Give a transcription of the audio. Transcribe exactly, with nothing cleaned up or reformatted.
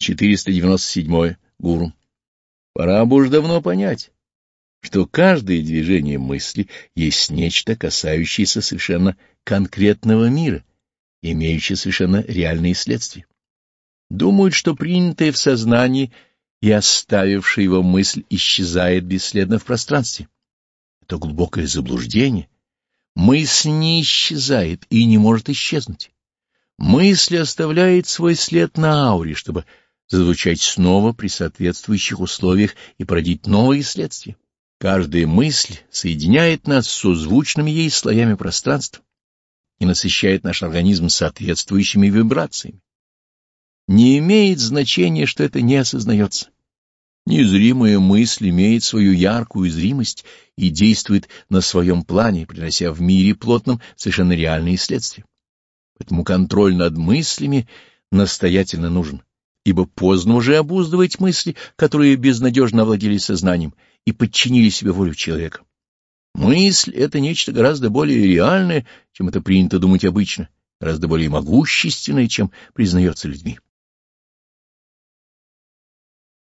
четыреста девяносто седьмое. Гуру. Пора бы уж давно понять, что каждое движение мысли есть нечто, касающееся совершенно конкретного мира, имеющее совершенно реальные следствия. Думают, что принятое в сознании и оставившая его мысль исчезает бесследно в пространстве. Это глубокое заблуждение. Мысль не исчезает и не может исчезнуть. Мысль оставляет свой след на ауре, чтобы зазвучать снова при соответствующих условиях и породить новые следствия. Каждая мысль соединяет нас с созвучными ей слоями пространства и насыщает наш организм соответствующими вибрациями. Не имеет значения, что это не осознается. Незримая мысль имеет свою яркую зримость и действует на своем плане, принося в мире плотном совершенно реальные следствия. Поэтому контроль над мыслями настоятельно нужен, ибо поздно уже обуздывать мысли, которые безнадежно овладели сознанием и подчинили себе волю человека. Мысль — это нечто гораздо более реальное, чем это принято думать обычно, гораздо более могущественное, чем признается людьми.